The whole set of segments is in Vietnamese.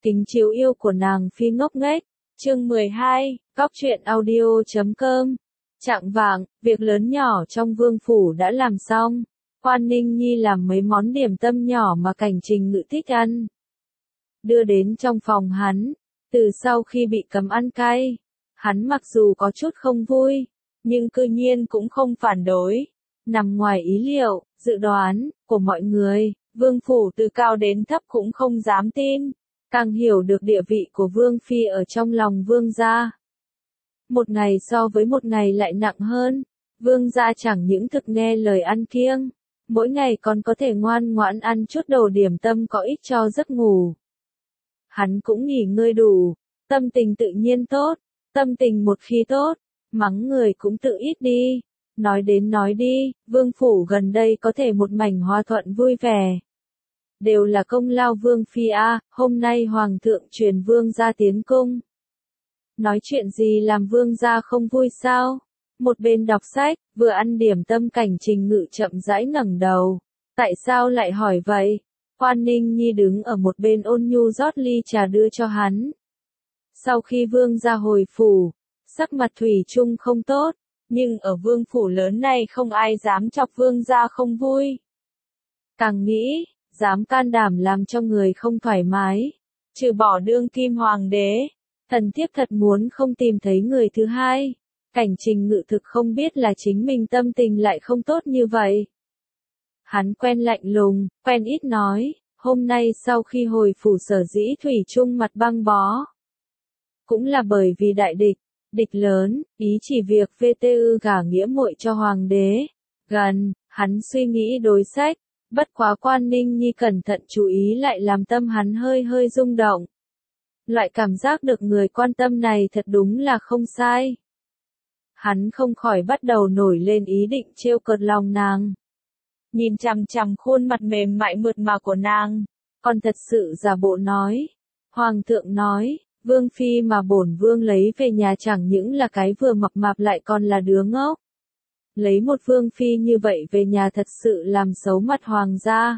Kính chiếu yêu của nàng phi ngốc nghếch. Chương 12, Cóc truyện audio.com. Chạng vạng, việc lớn nhỏ trong vương phủ đã làm xong. Quan Ninh Nhi làm mấy món điểm tâm nhỏ mà Cảnh Trình Ngự thích ăn. Đưa đến trong phòng hắn. Từ sau khi bị cấm ăn cay, hắn mặc dù có chút không vui, nhưng cư nhiên cũng không phản đối. Nằm ngoài ý liệu, dự đoán của mọi người, vương phủ từ cao đến thấp cũng không dám tin. Càng hiểu được địa vị của vương phi ở trong lòng vương gia. Một ngày so với một ngày lại nặng hơn, vương gia chẳng những thực nghe lời ăn kiêng, mỗi ngày còn có thể ngoan ngoãn ăn chút đồ điểm tâm có ích cho giấc ngủ. Hắn cũng nghỉ ngơi đủ, tâm tình tự nhiên tốt, tâm tình một khi tốt, mắng người cũng tự ít đi. Nói đến nói đi, vương phủ gần đây có thể một mảnh hòa thuận vui vẻ. Đều là công lao vương phi a, hôm nay hoàng thượng truyền vương gia tiến cung. Nói chuyện gì làm vương gia không vui sao? Một bên đọc sách, vừa ăn điểm tâm Cảnh Trình Ngự chậm rãi ngẩng đầu. Tại sao lại hỏi vậy? Quan Ninh Nhi đứng ở một bên ôn nhu rót ly trà đưa cho hắn. Sau khi vương gia hồi phủ, sắc mặt thủy chung không tốt, nhưng ở vương phủ lớn này không ai dám chọc vương gia không vui. Càng nghĩ, dám can đảm làm cho người không thoải mái, trừ bỏ đương kim hoàng đế, thần thiếp thật muốn không tìm thấy người thứ hai. Cảnh Trình Ngự thực không biết là chính mình tâm tình lại không tốt như vậy. Hắn quen lạnh lùng, quen ít nói, hôm nay sau khi hồi phủ sở dĩ thủy chung mặt băng bó. Cũng là bởi vì đại địch, địch lớn, ý chỉ việc VTU gả nghĩa muội cho hoàng đế. Gần, hắn suy nghĩ đối sách. Bất quá Quan Ninh Nhi cẩn thận chú ý lại làm tâm hắn hơi hơi rung động. Loại cảm giác được người quan tâm này thật đúng là không sai. Hắn không khỏi bắt đầu nổi lên ý định trêu cợt lòng nàng. Nhìn chằm chằm khuôn mặt mềm mại mượt mà của nàng, còn thật sự giả bộ nói. Hoàng thượng nói, vương phi mà bổn vương lấy về nhà chẳng những là cái vừa mập mạp lại còn là đứa ngốc. Lấy một vương phi như vậy về nhà thật sự làm xấu mặt hoàng gia.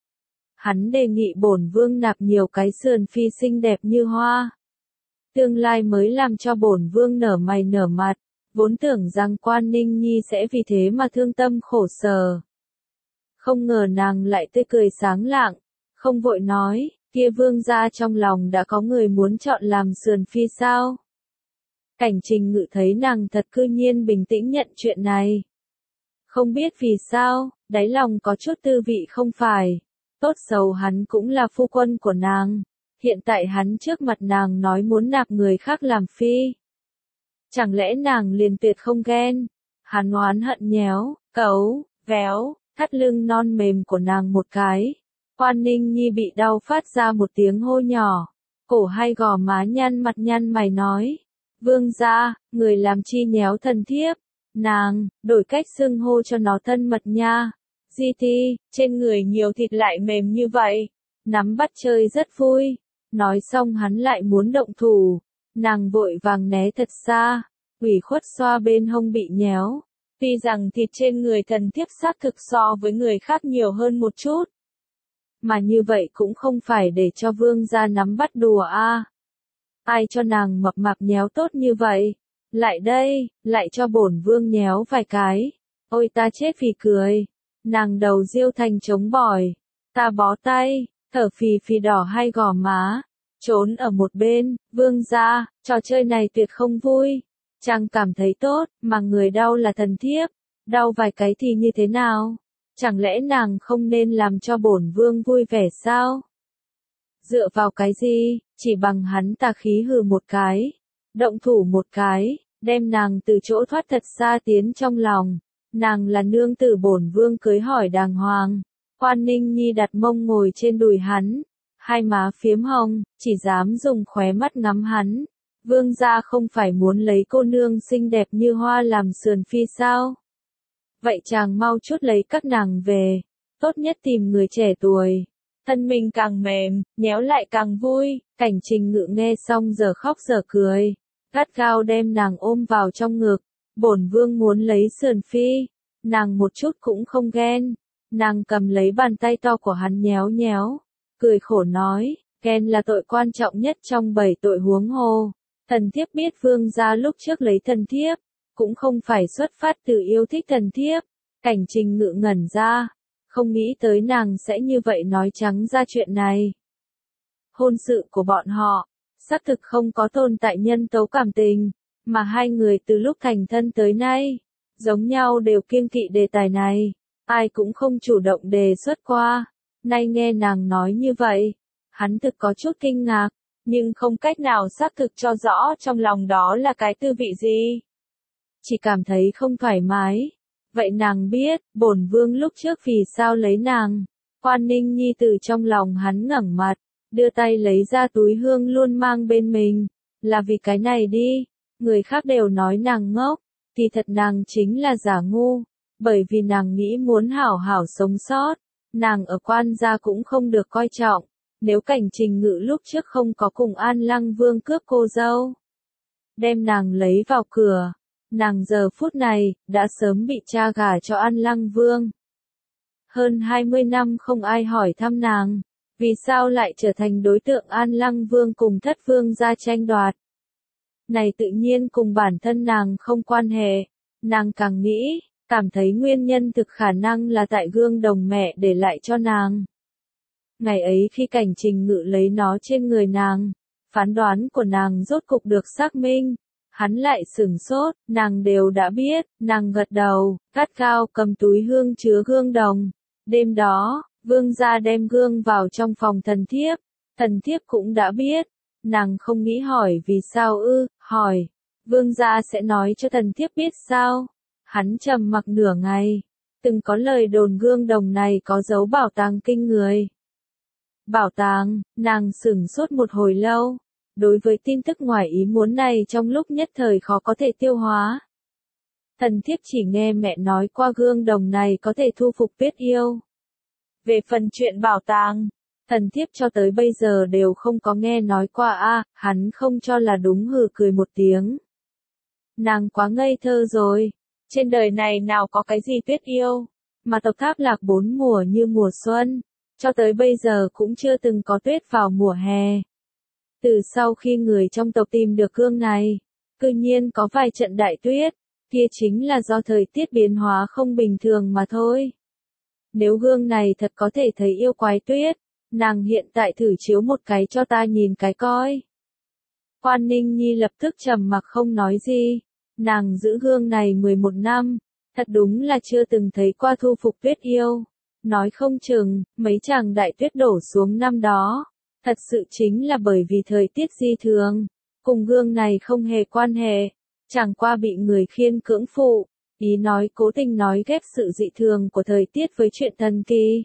Hắn đề nghị bổn vương nạp nhiều cái sườn phi xinh đẹp như hoa. Tương lai mới làm cho bổn vương nở mày nở mặt, vốn tưởng rằng Quan Ninh Nhi sẽ vì thế mà thương tâm khổ sở. Không ngờ nàng lại tươi cười sáng lạng, không vội nói, kia vương gia trong lòng đã có người muốn chọn làm sườn phi sao? Cảnh Trình Ngự thấy nàng thật cư nhiên bình tĩnh nhận chuyện này. Không biết vì sao, đáy lòng có chút tư vị không phải. Tốt xấu hắn cũng là phu quân của nàng. Hiện tại hắn trước mặt nàng nói muốn nạp người khác làm phi. Chẳng lẽ nàng liền tuyệt không ghen? Hắn oán hận nhéo, cấu, véo, thắt lưng non mềm của nàng một cái. Quan Ninh Nhi bị đau phát ra một tiếng hô nhỏ. Cổ hay gò má nhăn mặt nhăn mày nói. Vương gia, người làm chi nhéo thần thiếp. Nàng, đổi cách xưng hô cho nó thân mật nha. Di Thi, trên người nhiều thịt lại mềm như vậy. Nắm bắt chơi rất vui. Nói xong hắn lại muốn động thủ. Nàng vội vàng né thật xa. Ủy khuất xoa bên hông bị nhéo. Tuy rằng thịt trên người thần thiếp xác thực so với người khác nhiều hơn một chút. Mà như vậy cũng không phải để cho vương gia nắm bắt đùa a. Ai cho nàng mập mạp nhéo tốt như vậy? Lại đây, lại cho bổn vương nhéo vài cái. Ôi ta chết vì cười. Nàng đầu diêu thành trống bỏi. Ta bó tay, thở phì phì đỏ hay gò má. Trốn ở một bên, vương gia, trò chơi này tuyệt không vui. Chàng cảm thấy tốt, mà người đau là thần thiếp. Đau vài cái thì như thế nào? Chẳng lẽ nàng không nên làm cho bổn vương vui vẻ sao? Dựa vào cái gì, chỉ bằng hắn tà khí hừ một cái. Động thủ một cái, đem nàng từ chỗ thoát thật xa tiến trong lòng. Nàng là nương tử bổn vương cưới hỏi đàng hoàng. Quan Ninh Nhi đặt mông ngồi trên đùi hắn. Hai má phiếm hồng, chỉ dám dùng khóe mắt ngắm hắn. Vương gia không phải muốn lấy cô nương xinh đẹp như hoa làm sườn phi sao? Vậy chàng mau chút lấy các nàng về. Tốt nhất tìm người trẻ tuổi. Thân mình càng mềm, nhéo lại càng vui. Cảnh Trình Ngự nghe xong giờ khóc giờ cười. Gắt gao đem nàng ôm vào trong ngực. Bổn vương muốn lấy sườn phi. Nàng một chút cũng không ghen. Nàng cầm lấy bàn tay to của hắn nhéo nhéo. Cười khổ nói, Ghen là tội quan trọng nhất trong 7 tội huống hồ. Thần thiếp biết vương gia lúc trước lấy thần thiếp, cũng không phải xuất phát từ yêu thích thần thiếp. Cảnh Trình Ngự ngẩn ra, không nghĩ tới nàng sẽ như vậy nói trắng ra chuyện này. Hôn sự của bọn họ, xác thực không có tồn tại nhân tố cảm tình, mà hai người từ lúc thành thân tới nay, giống nhau đều kiêng kỵ đề tài này, ai cũng không chủ động đề xuất qua. Nay nghe nàng nói như vậy, hắn thực có chút kinh ngạc, nhưng không cách nào xác thực cho rõ trong lòng đó là cái tư vị gì. Chỉ cảm thấy không thoải mái. Vậy nàng biết, bổn vương lúc trước vì sao lấy nàng. Quan Ninh Nhi từ trong lòng hắn ngẩng mặt, đưa tay lấy ra túi hương luôn mang bên mình. Là vì cái này đi, người khác đều nói nàng ngốc, thì thật nàng chính là giả ngu. Bởi vì nàng nghĩ muốn hảo hảo sống sót, nàng ở quan gia cũng không được coi trọng. Nếu Cảnh Trình Ngự lúc trước không có cùng An Lăng Vương cướp cô dâu, đem nàng lấy vào cửa, nàng giờ phút này, đã sớm bị cha gả cho An Lăng Vương. Hơn 20 năm không ai hỏi thăm nàng, vì sao lại trở thành đối tượng An Lăng Vương cùng Thất Vương gia tranh đoạt. Này tự nhiên cùng bản thân nàng không quan hệ, nàng càng nghĩ, cảm thấy nguyên nhân thực khả năng là tại gương đồng mẹ để lại cho nàng. Ngày ấy khi Cảnh Trình Ngự lấy nó trên người nàng, phán đoán của nàng rốt cục được xác minh. Hắn lại sửng sốt, nàng đều đã biết, nàng gật đầu, gắt gao cầm túi hương chứa gương đồng. Đêm đó, vương gia đem gương vào trong phòng thần thiếp cũng đã biết. Nàng không nghĩ hỏi vì sao hỏi, vương gia sẽ nói cho thần thiếp biết sao. Hắn trầm mặc nửa ngày, từng có lời đồn gương đồng này có dấu bảo tàng kinh người. Bảo tàng, nàng sửng sốt một hồi lâu. Đối với tin tức ngoài ý muốn này trong lúc nhất thời khó có thể tiêu hóa. Thần thiếp chỉ nghe mẹ nói qua gương đồng này có thể thu phục Tuyết Yêu. Về phần chuyện bảo tàng, thần thiếp cho tới bây giờ đều không có nghe nói qua hắn không cho là đúng hừ cười một tiếng. Nàng quá ngây thơ rồi, trên đời này nào có cái gì Tuyết Yêu, mà tộc Tháp Lạc 4 mùa như mùa xuân, cho tới bây giờ cũng chưa từng có tuyết vào mùa hè. Từ sau khi người trong tộc tìm được gương này, cư nhiên có vài trận đại tuyết, kia chính là do thời tiết biến hóa không bình thường mà thôi. Nếu gương này thật có thể thấy yêu quái tuyết, nàng hiện tại thử chiếu một cái cho ta nhìn cái coi. Quan Ninh Nhi lập tức trầm mặc không nói gì, nàng giữ gương này 11 năm, thật đúng là chưa từng thấy qua thu phục Tuyết Yêu. Nói không chừng, mấy chàng đại tuyết đổ xuống năm đó. Thật sự chính là bởi vì thời tiết di thường, cùng gương này không hề quan hệ, chẳng qua bị người khiên cưỡng phụ, ý nói cố tình nói ghép sự dị thường của thời tiết với chuyện thần kỳ.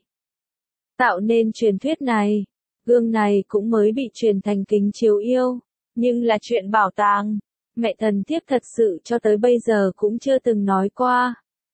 Tạo nên truyền thuyết này, gương này cũng mới bị truyền thành kính chiếu yêu, nhưng là chuyện bảo tàng, mẹ thần thiếp thật sự cho tới bây giờ cũng chưa từng nói qua.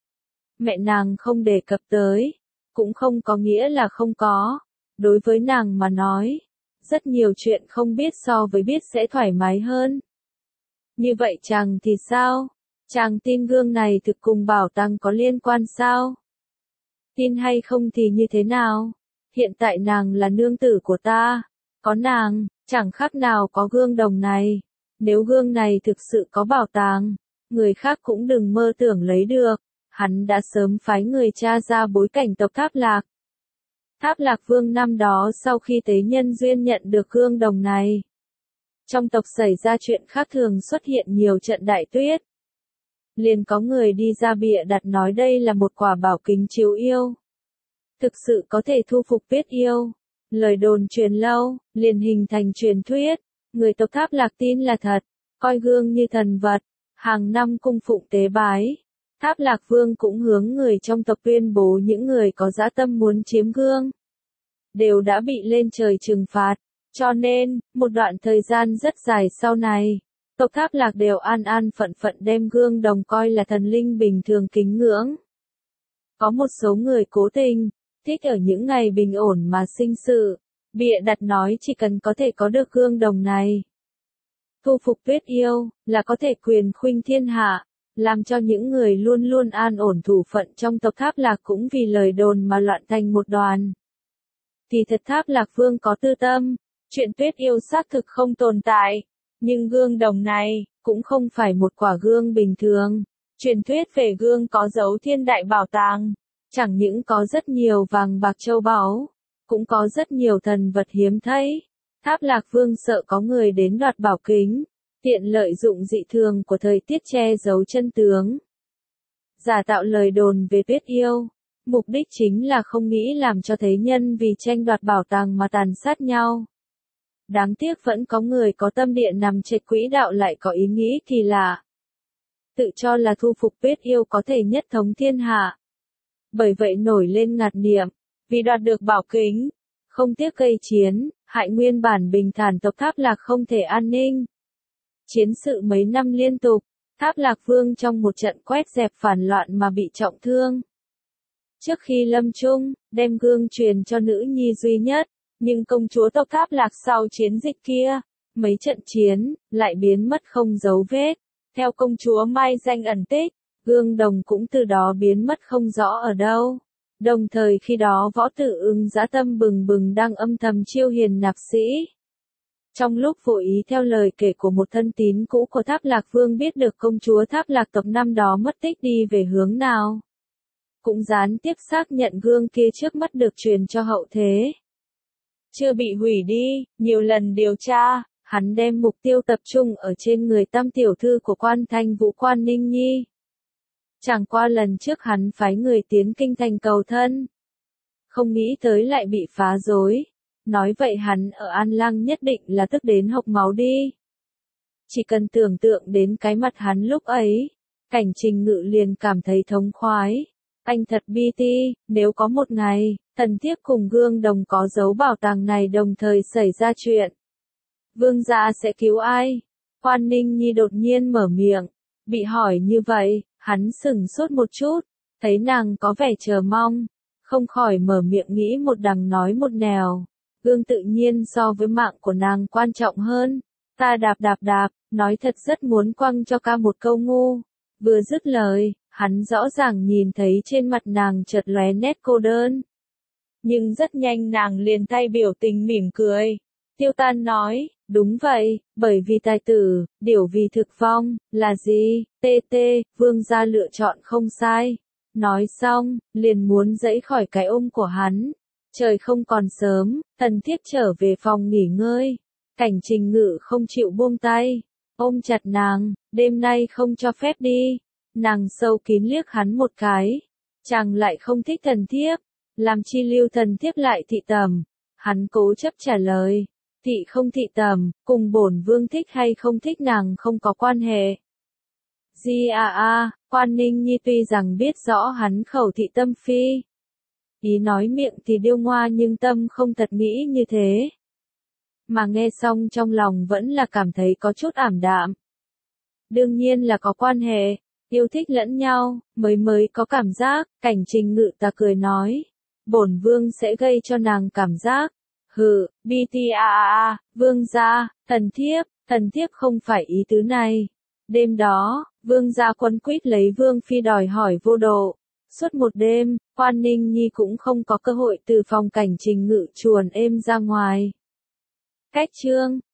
Mẹ nàng không đề cập tới, cũng không có nghĩa là không có, đối với nàng mà nói. Rất nhiều chuyện không biết so với biết sẽ thoải mái hơn. Như vậy chàng thì sao? Chàng tin gương này thực cùng bảo tàng có liên quan sao? Tin hay không thì như thế nào? Hiện tại nàng là nương tử của ta. Có nàng, chẳng khác nào có gương đồng này. Nếu gương này thực sự có bảo tàng, người khác cũng đừng mơ tưởng lấy được. Hắn đã sớm phái người tra ra bối cảnh tộc Tháp Lạc. Tháp Lạc Vương năm đó sau khi Tế Nhân Duyên nhận được gương đồng này, trong tộc xảy ra chuyện khác thường xuất hiện nhiều trận đại tuyết. Liền có người đi ra bịa đặt nói đây là một quả bảo kính chiếu yêu. Thực sự có thể thu phục Tuyết Yêu. Lời đồn truyền lâu, liền hình thành truyền thuyết. Người tộc Tháp Lạc tin là thật, coi gương như thần vật, hàng năm cung phụng tế bái. Tháp Lạc Vương cũng hướng người trong tộc tuyên bố những người có dã tâm muốn chiếm gương, đều đã bị lên trời trừng phạt. Cho nên, một đoạn thời gian rất dài sau này, tộc Tháp Lạc đều an an phận phận đem gương đồng coi là thần linh bình thường kính ngưỡng. Có một số người cố tình, thích ở những ngày bình ổn mà sinh sự, bịa đặt nói chỉ cần có thể có được gương đồng này, thu phục Tuyết Yêu, là có thể quyền khuynh thiên hạ. Làm cho những người luôn luôn an ổn thủ phận trong tộc Tháp Lạc cũng vì lời đồn mà loạn thành một đoàn. Thì thật Tháp Lạc Vương có tư tâm, Chuyện Tuyết Yêu xác thực không tồn tại, nhưng gương đồng này cũng không phải một quả gương bình thường. Truyền thuyết về gương có dấu thiên đại bảo tàng, chẳng những có rất nhiều vàng bạc châu báu, cũng có rất nhiều thần vật hiếm thấy. Tháp Lạc Vương sợ có người đến đoạt bảo kính, tiện lợi dụng dị thường của thời tiết che giấu chân tướng. Giả tạo lời đồn về Tuyết Yêu, mục đích chính là không nghĩ làm cho thế nhân vì tranh đoạt bảo tàng mà tàn sát nhau. Đáng tiếc vẫn có người có tâm địa nằm trệch quỹ đạo lại có ý nghĩ kỳ lạ. Tự cho là thu phục Tuyết Yêu có thể nhất thống thiên hạ. Bởi vậy nổi lên ngạt niệm, vì đoạt được bảo kính, không tiếc gây chiến, hại nguyên bản bình thản tộc Tháp Lạc không thể an ninh. Chiến sự mấy năm liên tục, Tháp Lạc Vương trong một trận quét dẹp phản loạn mà bị trọng thương. Trước khi lâm chung, đem gương truyền cho nữ nhi duy nhất, nhưng công chúa tộc Tháp Lạc sau chiến dịch kia, mấy trận chiến, lại biến mất không dấu vết. Theo công chúa mai danh ẩn tích, gương đồng cũng từ đó biến mất không rõ ở đâu. Đồng thời khi đó Võ Tử Ưng dã tâm bừng bừng đang âm thầm chiêu hiền nạp sĩ. Trong lúc vô ý theo lời kể của một thân tín cũ của Tháp Lạc Vương biết được công chúa Tháp Lạc tộc năm đó mất tích đi về hướng nào, cũng gián tiếp xác nhận gương kia trước mắt được truyền cho hậu thế. Chưa bị hủy đi, nhiều lần điều tra, hắn đem mục tiêu tập trung ở trên người tam tiểu thư của Quan Thanh Vũ Quan Ninh Nhi. Chẳng qua lần trước hắn phái người tiến kinh thành cầu thân, không nghĩ tới lại bị phá rối. Nói vậy hắn ở An Lăng nhất định là tức đến hộc máu đi. Chỉ cần tưởng tượng đến cái mặt hắn lúc ấy, Cảnh Trình Ngự liền cảm thấy thống khoái. Anh thật bi ti, nếu có một ngày, Thần Thiếp cùng gương đồng có dấu bảo tàng này đồng thời xảy ra chuyện. Vương gia sẽ cứu ai? Quan Ninh Nhi đột nhiên mở miệng. Bị hỏi như vậy, hắn sửng sốt một chút, thấy nàng có vẻ chờ mong, không khỏi mở miệng nghĩ một đằng nói một nẻo. Gương tự nhiên so với mạng của nàng quan trọng hơn. Ta đạp, nói thật rất muốn quăng cho ca một câu ngu. Vừa dứt lời, hắn rõ ràng nhìn thấy trên mặt nàng chợt lóe nét cô đơn. Nhưng rất nhanh nàng liền thay biểu tình mỉm cười. Tiêu Tan nói, đúng vậy, bởi vì tài tử, điểu vì thực vong, là gì, vương gia lựa chọn không sai. Nói xong, liền muốn dãy khỏi cái ôm của hắn. Trời không còn sớm, Thần Thiếp trở về phòng nghỉ ngơi. Cảnh Trình Ngự không chịu buông tay, ôm chặt nàng, đêm nay không cho phép đi. Nàng sâu kín liếc hắn một cái. Chàng lại không thích Thần Thiếp, làm chi lưu Thần Thiếp lại thị tầm. Hắn cố chấp trả lời, thị không thị tầm, cùng bổn vương thích hay không thích nàng không có quan hệ. Quan Ninh Nhi tuy rằng biết rõ hắn khẩu thị tâm phi. Ý nói miệng thì điêu ngoa nhưng tâm không thật nghĩ như thế. Mà nghe xong trong lòng vẫn là cảm thấy có chút ảm đạm. Đương nhiên là có quan hệ, yêu thích lẫn nhau, mới có cảm giác. Cảnh Trình Ngự ta cười nói, bổn vương sẽ gây cho nàng cảm giác. Hừ, vương gia, thần thiếp không phải ý tứ này. Đêm đó, vương gia quấn quýt lấy vương phi đòi hỏi vô độ. Suốt một đêm, Quan Ninh Nhi cũng không có cơ hội từ phòng Cảnh Trình Ngự chuồn êm ra ngoài. Cách chương